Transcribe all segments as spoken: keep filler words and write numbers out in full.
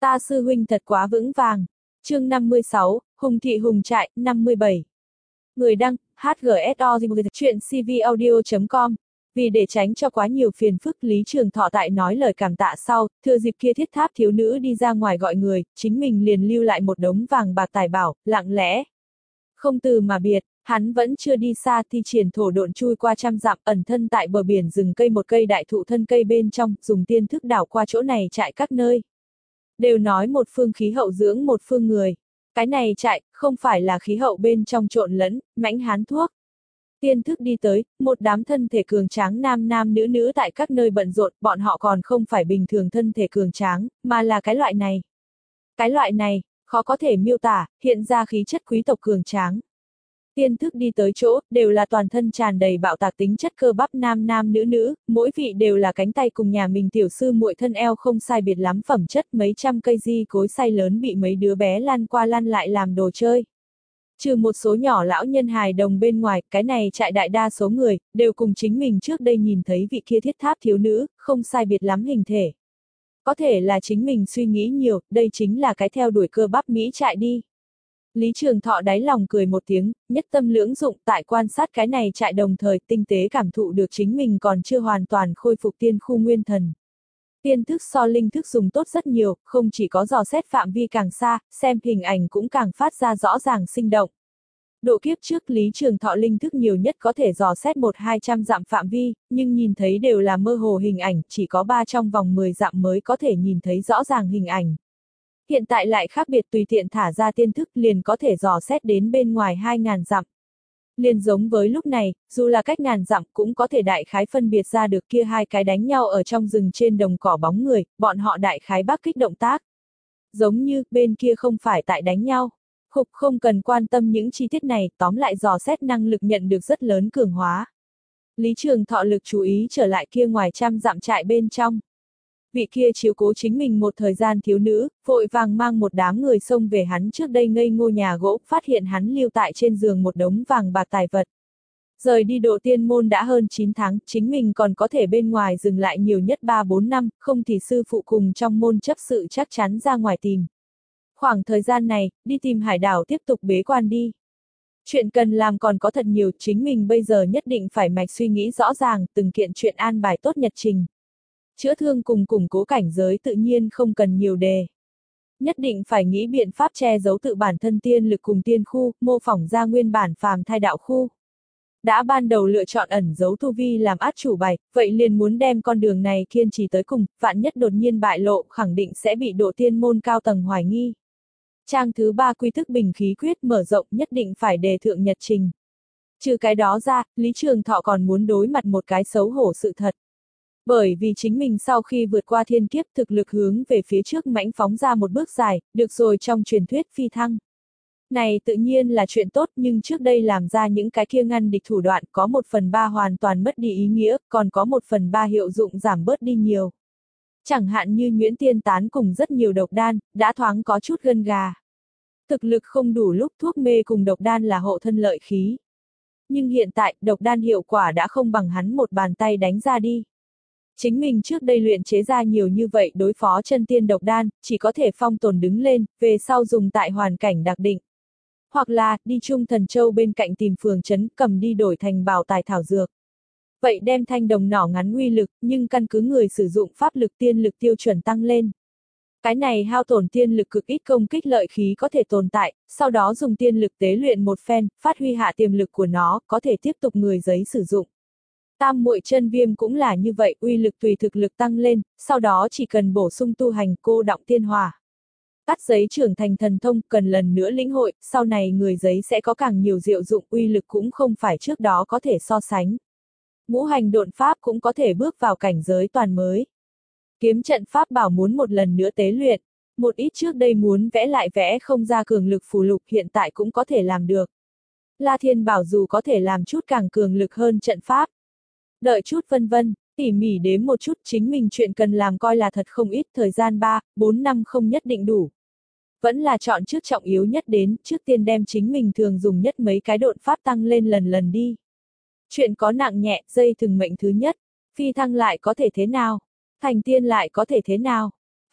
Ta sư huynh thật quá vững vàng. Chương năm mươi sáu, Hùng thị Hùng trại, năm mươi bảy. Người đăng, hát giê ét o chuyện c v audio chấm com. Vì để tránh cho quá nhiều phiền phức, Lý Trường Thọ tại nói lời cảm tạ sau, thừa dịp kia thiết tháp thiếu nữ đi ra ngoài gọi người, chính mình liền lưu lại một đống vàng bạc tài bảo, lặng lẽ. Không từ mà biệt, hắn vẫn chưa đi xa thì triển thổ độn chui qua trăm dặm, ẩn thân tại bờ biển rừng cây một cây đại thụ thân cây bên trong, dùng tiên thức đảo qua chỗ này chạy các nơi. Đều nói một phương khí hậu dưỡng một phương người. Cái này chạy, không phải là khí hậu bên trong trộn lẫn, mãnh hán thuốc. Tiên thức đi tới, một đám thân thể cường tráng nam nam nữ nữ tại các nơi bận rộn, bọn họ còn không phải bình thường thân thể cường tráng, mà là cái loại này. Cái loại này, khó có thể miêu tả, hiện ra khí chất quý tộc cường tráng. Tiên thức đi tới chỗ, đều là toàn thân tràn đầy bạo tạc tính chất cơ bắp nam nam nữ nữ, mỗi vị đều là cánh tay cùng nhà mình tiểu sư muội thân eo không sai biệt lắm phẩm chất, mấy trăm cây di cối xay lớn bị mấy đứa bé lăn qua lăn lại làm đồ chơi. Trừ một số nhỏ lão nhân hài đồng bên ngoài, cái này trại đại đa số người, đều cùng chính mình trước đây nhìn thấy vị kia thiết tháp thiếu nữ, không sai biệt lắm hình thể. Có thể là chính mình suy nghĩ nhiều, đây chính là cái theo đuổi cơ bắp Mỹ trại đi. Lý Trường Thọ đáy lòng cười một tiếng, nhất tâm lưỡng dụng tại quan sát cái này trại đồng thời tinh tế cảm thụ được chính mình còn chưa hoàn toàn khôi phục tiên khu nguyên thần. Tiên thức so linh thức dùng tốt rất nhiều, không chỉ có dò xét phạm vi càng xa, xem hình ảnh cũng càng phát ra rõ ràng sinh động. Độ kiếp trước Lý Trường Thọ linh thức nhiều nhất có thể dò xét một hai trăm dặm phạm vi, nhưng nhìn thấy đều là mơ hồ hình ảnh, chỉ có ba trong vòng mười dặm mới có thể nhìn thấy rõ ràng hình ảnh. Hiện tại lại khác biệt, tùy tiện thả ra tiên thức liền có thể dò xét đến bên ngoài hai ngàn dặm. Liền giống với lúc này, dù là cách ngàn dặm cũng có thể đại khái phân biệt ra được kia hai cái đánh nhau ở trong rừng trên đồng cỏ bóng người, bọn họ đại khái bắc kích động tác. Giống như, bên kia không phải tại đánh nhau. Khục không cần quan tâm những chi tiết này, tóm lại dò xét năng lực nhận được rất lớn cường hóa. Lý Trường Thọ lực chú ý trở lại kia ngoài trăm dặm trại bên trong. Vị kia chiếu cố chính mình một thời gian thiếu nữ, vội vàng mang một đám người xông về hắn trước đây ngây ngô nhà gỗ, phát hiện hắn lưu tại trên giường một đống vàng bạc tài vật. Rời đi độ tiên môn đã hơn chín tháng, chính mình còn có thể bên ngoài dừng lại nhiều nhất ba bốn năm, không thì sư phụ cùng trong môn chấp sự chắc chắn ra ngoài tìm. Khoảng thời gian này, đi tìm hải đảo tiếp tục bế quan đi. Chuyện cần làm còn có thật nhiều, chính mình bây giờ nhất định phải mạch suy nghĩ rõ ràng, từng kiện chuyện an bài tốt nhật trình. Chữa thương cùng củng cố cảnh giới tự nhiên không cần nhiều đề. Nhất định phải nghĩ biện pháp che giấu tự bản thân tiên lực cùng tiên khu, mô phỏng ra nguyên bản phàm thai đạo khu. Đã ban đầu lựa chọn ẩn giấu tu vi làm át chủ bài, vậy liền muốn đem con đường này kiên trì tới cùng, vạn nhất đột nhiên bại lộ, khẳng định sẽ bị độ tiên môn cao tầng hoài nghi. Trang thứ ba quy thức bình khí quyết mở rộng nhất định phải đề thượng nhật trình. Trừ cái đó ra, Lý Trường Thọ còn muốn đối mặt một cái xấu hổ sự thật. Bởi vì chính mình sau khi vượt qua thiên kiếp thực lực hướng về phía trước mãnh phóng ra một bước dài, được rồi trong truyền thuyết phi thăng. Này tự nhiên là chuyện tốt, nhưng trước đây làm ra những cái kia ngăn địch thủ đoạn có một phần ba hoàn toàn mất đi ý nghĩa, còn có một phần ba hiệu dụng giảm bớt đi nhiều. Chẳng hạn như nhuyễn tiên tán cùng rất nhiều độc đan, đã thoáng có chút gân gà. Thực lực không đủ lúc thuốc mê cùng độc đan là hộ thân lợi khí. Nhưng hiện tại, độc đan hiệu quả đã không bằng hắn một bàn tay đánh ra đi. Chính mình trước đây luyện chế ra nhiều như vậy đối phó chân tiên độc đan, chỉ có thể phong tồn đứng lên, về sau dùng tại hoàn cảnh đặc định. Hoặc là, đi Trung Thần Châu bên cạnh tìm phường trấn, cầm đi đổi thành bảo tài thảo dược. Vậy đem thanh đồng nỏ ngắn uy lực, nhưng căn cứ người sử dụng pháp lực tiên lực tiêu chuẩn tăng lên. Cái này hao tổn tiên lực cực ít công kích lợi khí có thể tồn tại, sau đó dùng tiên lực tế luyện một phen, phát huy hạ tiềm lực của nó, có thể tiếp tục người giấy sử dụng. Tam muội chân viêm cũng là như vậy, uy lực tùy thực lực tăng lên, sau đó chỉ cần bổ sung tu hành cô đọng tiên hỏa. Cắt giấy trưởng thành thần thông cần lần nữa lĩnh hội, sau này người giấy sẽ có càng nhiều diệu dụng, uy lực cũng không phải trước đó có thể so sánh. Ngũ hành độn pháp cũng có thể bước vào cảnh giới toàn mới. Kiếm trận pháp bảo muốn một lần nữa tế luyện, một ít trước đây muốn vẽ lại vẽ không ra cường lực phù lục hiện tại cũng có thể làm được. La Thiên Bảo dù có thể làm chút càng cường lực hơn trận pháp. Đợi chút vân vân, tỉ mỉ đếm một chút chính mình chuyện cần làm coi là thật không ít, thời gian ba, bốn năm không nhất định đủ. Vẫn là chọn trước trọng yếu nhất đến, trước tiên đem chính mình thường dùng nhất mấy cái độn pháp tăng lên lần lần đi. Chuyện có nặng nhẹ, dây thừng mệnh thứ nhất, phi thăng lại có thể thế nào? Thành tiên lại có thể thế nào?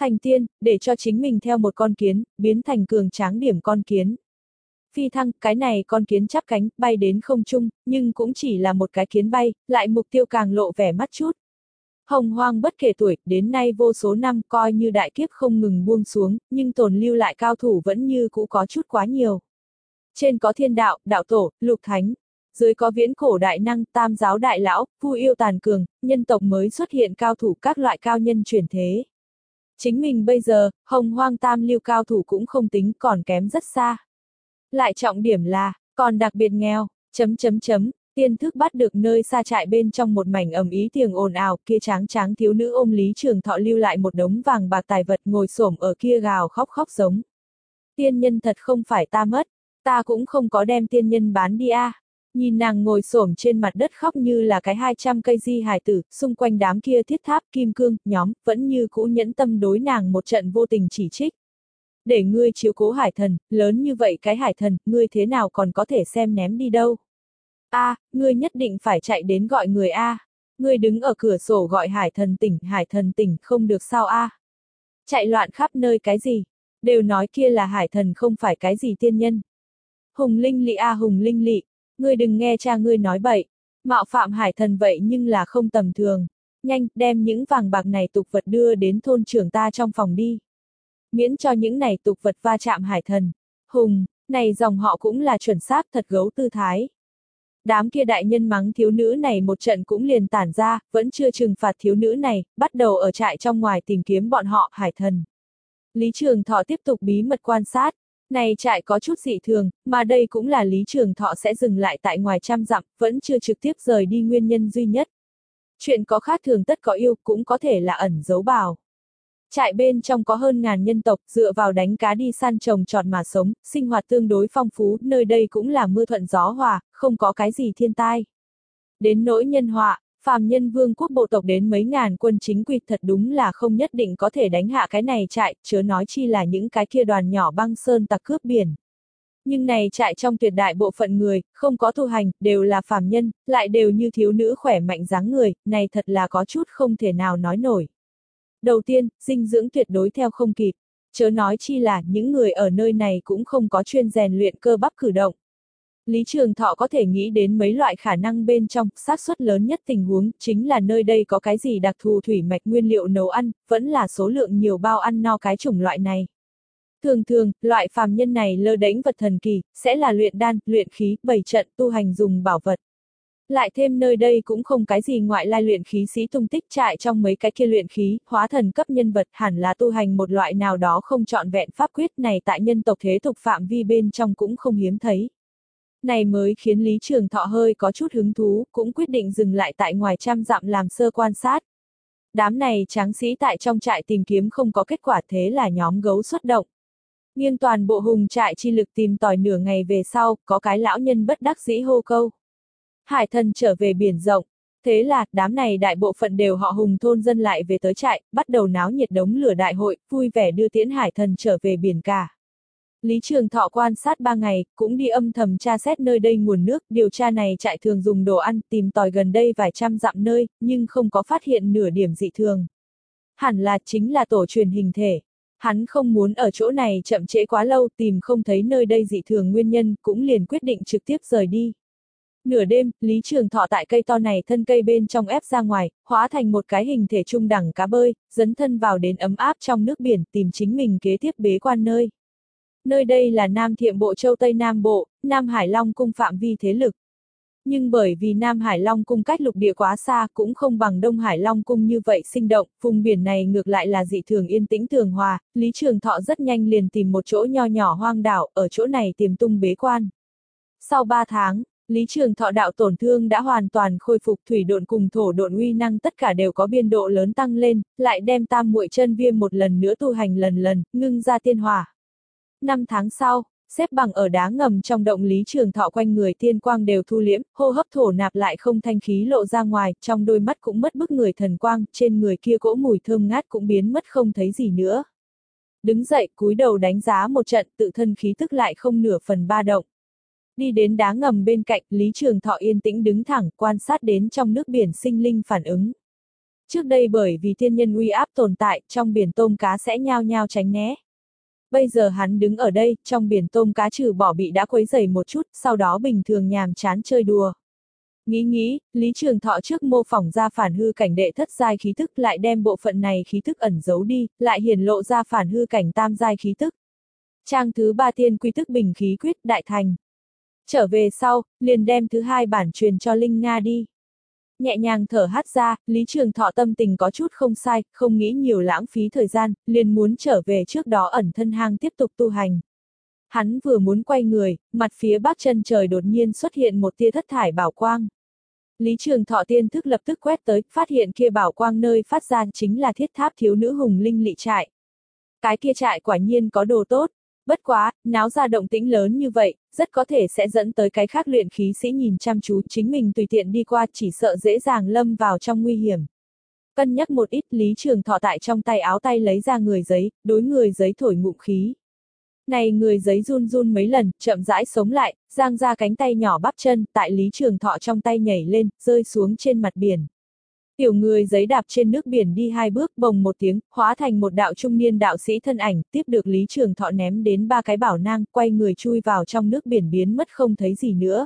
Thành tiên, để cho chính mình theo một con kiến, biến thành cường tráng điểm con kiến. Phi thăng, cái này con kiến chắp cánh, bay đến không trung, nhưng cũng chỉ là một cái kiến bay, lại mục tiêu càng lộ vẻ mắt chút. Hồng hoang bất kể tuổi, đến nay vô số năm coi như đại kiếp không ngừng buông xuống, nhưng tồn lưu lại cao thủ vẫn như cũ có chút quá nhiều. Trên có thiên đạo, đạo tổ, lục thánh. Dưới có viễn cổ đại năng, tam giáo đại lão, vu yêu tàn cường, nhân tộc mới xuất hiện cao thủ các loại cao nhân chuyển thế. Chính mình bây giờ, hồng hoang tam lưu cao thủ cũng không tính còn kém rất xa. Lại trọng điểm là, còn đặc biệt nghèo, chấm chấm chấm, tiên thức bắt được nơi xa trại bên trong một mảnh ầm ý tiếng ồn ào, kia tráng tráng thiếu nữ ôm Lý Trường Thọ lưu lại một đống vàng bạc tài vật ngồi xổm ở kia gào khóc khóc giống. Tiên nhân thật không phải ta mất, ta cũng không có đem tiên nhân bán đi a. À. Nhìn nàng ngồi xổm trên mặt đất khóc như là cái hai trăm cây di hài tử, xung quanh đám kia thiết tháp, kim cương, nhóm, vẫn như cũ nhẫn tâm đối nàng một trận vô tình chỉ trích. Để ngươi chiếu cố hải thần, lớn như vậy cái hải thần, ngươi thế nào còn có thể xem ném đi đâu. A, à, ngươi nhất định phải chạy đến gọi người A. À. Ngươi đứng ở cửa sổ gọi hải thần tỉnh, hải thần tỉnh không được sao A. À. Chạy loạn khắp nơi cái gì, đều nói kia là hải thần không phải cái gì tiên nhân. Hùng linh lị A à, hùng linh lị, ngươi đừng nghe cha ngươi nói bậy, mạo phạm hải thần vậy nhưng là không tầm thường. Nhanh, đem những vàng bạc này tục vật đưa đến thôn trưởng ta trong phòng đi. Miễn cho những này tục vật va chạm hải thần. Hùng, này dòng họ cũng là chuẩn xác thật gấu tư thái. Đám kia đại nhân mắng thiếu nữ này một trận cũng liền tản ra, vẫn chưa trừng phạt thiếu nữ này, bắt đầu ở trại trong ngoài tìm kiếm bọn họ, hải thần. Lý Trường Thọ tiếp tục bí mật quan sát. Này trại có chút dị thường, mà đây cũng là Lý Trường Thọ sẽ dừng lại tại ngoài trăm dặm, vẫn chưa trực tiếp rời đi nguyên nhân duy nhất. Chuyện có khác thường tất có yêu, cũng có thể là ẩn giấu bào. Trại bên trong có hơn ngàn nhân tộc, dựa vào đánh cá đi săn trồng trọt mà sống, sinh hoạt tương đối phong phú, nơi đây cũng là mưa thuận gió hòa, không có cái gì thiên tai. Đến nỗi nhân họa, phàm nhân vương quốc bộ tộc đến mấy ngàn quân chính quy thật đúng là không nhất định có thể đánh hạ cái này trại, chớ nói chi là những cái kia đoàn nhỏ băng sơn tặc cướp biển. Nhưng này trại trong tuyệt đại bộ phận người, không có tu hành, đều là phàm nhân, lại đều như thiếu nữ khỏe mạnh dáng người, này thật là có chút không thể nào nói nổi. Đầu tiên, dinh dưỡng tuyệt đối theo không kịp, chớ nói chi là những người ở nơi này cũng không có chuyên rèn luyện cơ bắp cử động. Lý Trường Thọ có thể nghĩ đến mấy loại khả năng bên trong, xác suất lớn nhất tình huống chính là nơi đây có cái gì đặc thù thủy mạch nguyên liệu nấu ăn, vẫn là số lượng nhiều bao ăn no cái chủng loại này. Thường thường, loại phàm nhân này lơ đễnh vật thần kỳ, sẽ là luyện đan, luyện khí, bày trận, tu hành dùng bảo vật. Lại thêm nơi đây cũng không cái gì ngoại lai luyện khí sĩ tung tích trại trong mấy cái kia luyện khí, hóa thần cấp nhân vật hẳn là tu hành một loại nào đó không trọn vẹn pháp quyết này tại nhân tộc thế tục phạm vi bên trong cũng không hiếm thấy. Này mới khiến Lý Trường Thọ hơi có chút hứng thú, cũng quyết định dừng lại tại ngoài trăm dặm làm sơ quan sát. Đám này tráng sĩ tại trong trại tìm kiếm không có kết quả thế là nhóm gấu xuất động. Nghiêng toàn bộ hùng trại chi lực tìm tòi nửa ngày về sau, có cái lão nhân bất đắc dĩ hô câu. Hải thần trở về biển rộng, thế là, đám này đại bộ phận đều họ hùng thôn dân lại về tới trại, bắt đầu náo nhiệt đống lửa đại hội, vui vẻ đưa tiễn hải thần trở về biển cả. Lý Trường Thọ quan sát ba ngày, cũng đi âm thầm tra xét nơi đây nguồn nước, điều tra này trại thường dùng đồ ăn, tìm tòi gần đây vài trăm dặm nơi, nhưng không có phát hiện nửa điểm dị thường. Hẳn là chính là tổ truyền hình thể. Hắn không muốn ở chỗ này chậm trễ quá lâu, tìm không thấy nơi đây dị thường nguyên nhân, cũng liền quyết định trực tiếp rời đi. Nửa đêm, Lý Trường Thọ tại cây to này thân cây bên trong ép ra ngoài, hóa thành một cái hình thể trung đẳng cá bơi, dấn thân vào đến ấm áp trong nước biển, tìm chính mình kế tiếp bế quan nơi. Nơi đây là Nam Thiệm Bộ Châu Tây Nam Bộ, Nam Hải Long Cung phạm vi thế lực. Nhưng bởi vì Nam Hải Long Cung cách lục địa quá xa cũng không bằng Đông Hải Long Cung như vậy sinh động, vùng biển này ngược lại là dị thường yên tĩnh tường hòa, Lý Trường Thọ rất nhanh liền tìm một chỗ nho nhỏ hoang đảo, ở chỗ này tiềm tung bế quan. Sau ba tháng, Lý Trường Thọ đạo tổn thương đã hoàn toàn khôi phục, thủy độn cùng thổ độn uy năng tất cả đều có biên độ lớn tăng lên, lại đem tam muội chân viêm một lần nữa tu hành lần lần, ngưng ra tiên hỏa. Năm tháng sau, xếp bằng ở đá ngầm trong động Lý Trường Thọ quanh người tiên quang đều thu liễm, hô hấp thổ nạp lại không thanh khí lộ ra ngoài, trong đôi mắt cũng mất bức người thần quang, trên người kia cỗ mùi thơm ngát cũng biến mất không thấy gì nữa. Đứng dậy, cúi đầu đánh giá một trận, tự thân khí tức lại không nửa phần ba động. Đi đến đá ngầm bên cạnh, Lý Trường Thọ yên tĩnh đứng thẳng, quan sát đến trong nước biển sinh linh phản ứng. Trước đây bởi vì thiên nhân uy áp tồn tại, trong biển tôm cá sẽ nhao nhao tránh né. Bây giờ hắn đứng ở đây, trong biển tôm cá trừ bỏ bị đã quấy rầy một chút, sau đó bình thường nhàm chán chơi đùa. Nghĩ nghĩ, Lý Trường Thọ trước mô phỏng ra phản hư cảnh đệ thất giai khí tức lại đem bộ phận này khí tức ẩn giấu đi, lại hiển lộ ra phản hư cảnh tam giai khí tức. Trang thứ ba tiên quy tức bình khí quyết đại thành. Trở về sau, liền đem thứ hai bản truyền cho Linh Nga đi. Nhẹ nhàng thở hắt ra, Lý Trường Thọ tâm tình có chút không sai, không nghĩ nhiều lãng phí thời gian, liền muốn trở về trước đó ẩn thân hang tiếp tục tu hành. Hắn vừa muốn quay người, mặt phía bắc chân trời đột nhiên xuất hiện một tia thất thải bảo quang. Lý Trường Thọ tiên thức lập tức quét tới, phát hiện kia bảo quang nơi phát ra chính là thiết tháp thiếu nữ hùng linh lị trại. Cái kia trại quả nhiên có đồ tốt. Bất quá, náo ra động tĩnh lớn như vậy, rất có thể sẽ dẫn tới cái khác luyện khí sĩ nhìn chăm chú, chính mình tùy tiện đi qua chỉ sợ dễ dàng lâm vào trong nguy hiểm. Cân nhắc một ít, Lý Trường Thọ tại trong tay áo tay lấy ra người giấy, đối người giấy thổi ngụm khí. Này người giấy run run mấy lần, chậm rãi sống lại, giang ra cánh tay nhỏ bắp chân, tại Lý Trường Thọ trong tay nhảy lên, rơi xuống trên mặt biển. Tiểu người giấy đạp trên nước biển đi hai bước, bồng một tiếng, hóa thành một đạo trung niên đạo sĩ thân ảnh, tiếp được Lý Trường Thọ ném đến ba cái bảo nang, quay người chui vào trong nước biển biến mất không thấy gì nữa.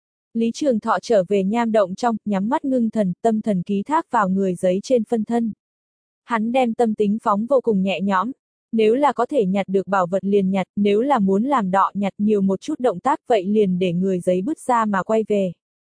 Lý Trường Thọ trở về nham động trong, nhắm mắt ngưng thần, tâm thần ký thác vào người giấy trên phân thân. Hắn đem tâm tính phóng vô cùng nhẹ nhõm. Nếu là có thể nhặt được bảo vật liền nhặt, nếu là muốn làm đọ nhặt nhiều một chút động tác vậy liền để người giấy bứt ra mà quay về.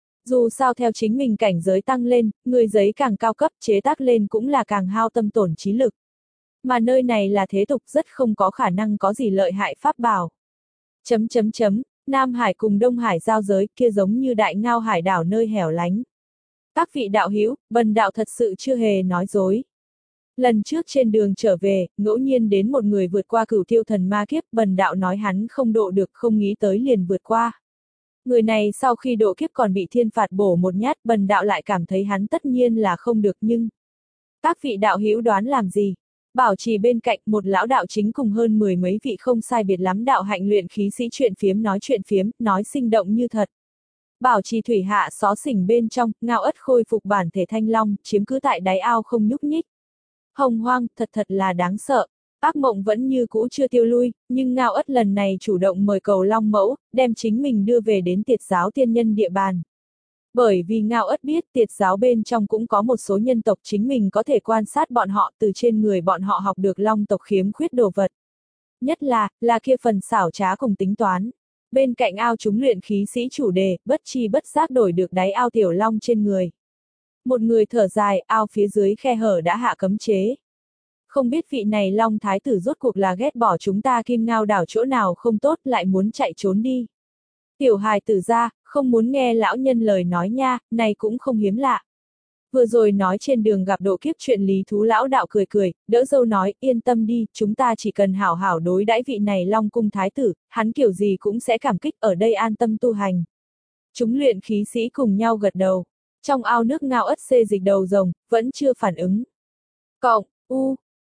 Dù sao theo chính mình cảnh giới tăng lên, người giấy càng cao cấp chế tác lên cũng là càng hao tâm tổn trí lực. Mà nơi này là thế tục rất không có khả năng có gì lợi hại pháp bảo. Chấm chấm chấm, Nam Hải cùng Đông Hải giao giới kia giống như đại ngao hải đảo nơi hẻo lánh. Các vị đạo hữu, bần đạo thật sự chưa hề nói dối. Lần trước trên đường trở về, ngẫu nhiên đến một người vượt qua cửu tiêu thần ma kiếp, bần đạo nói hắn không độ được, không nghĩ tới liền vượt qua. Người này sau khi độ kiếp còn bị thiên phạt bổ một nhát, bần đạo lại cảm thấy hắn tất nhiên là không được nhưng... Các vị đạo hữu đoán làm gì? Bảo trì bên cạnh một lão đạo chính cùng hơn mười mấy vị không sai biệt lắm đạo hạnh luyện khí sĩ chuyện phiếm nói chuyện phiếm, nói sinh động như thật. Bảo trì thủy hạ xó xỉnh bên trong, ngao ất khôi phục bản thể thanh long, chiếm cứ tại đáy ao không nhúc nhích. Hồng hoang, thật thật là đáng sợ. Ác mộng vẫn như cũ chưa tiêu lui, nhưng ngao ất lần này chủ động mời cầu long mẫu, đem chính mình đưa về đến tiệt giáo tiên nhân địa bàn. Bởi vì ngao ất biết tiệt giáo bên trong cũng có một số nhân tộc chính mình có thể quan sát bọn họ từ trên người bọn họ học được long tộc khiếm khuyết đồ vật. Nhất là, là kia phần xảo trá cùng tính toán. Bên cạnh ao chúng luyện khí sĩ chủ đề, bất chi bất giác đổi được đáy ao tiểu long trên người. Một người thở dài, ao phía dưới khe hở đã hạ cấm chế. Không biết vị này long thái tử rốt cuộc là ghét bỏ chúng ta kim ngao đảo chỗ nào không tốt lại muốn chạy trốn đi. Tiểu hài tử ra, không muốn nghe lão nhân lời nói nha, này cũng không hiếm lạ. Vừa rồi nói trên đường gặp độ kiếp chuyện lý thú lão đạo cười cười, đỡ dâu nói, yên tâm đi, chúng ta chỉ cần hảo hảo đối đãi vị này long cung thái tử, hắn kiểu gì cũng sẽ cảm kích ở đây an tâm tu hành. Chúng luyện khí sĩ cùng nhau gật đầu. Trong ao nước ngao ất xê dịch đầu rồng, vẫn chưa phản ứng. Cộng, u,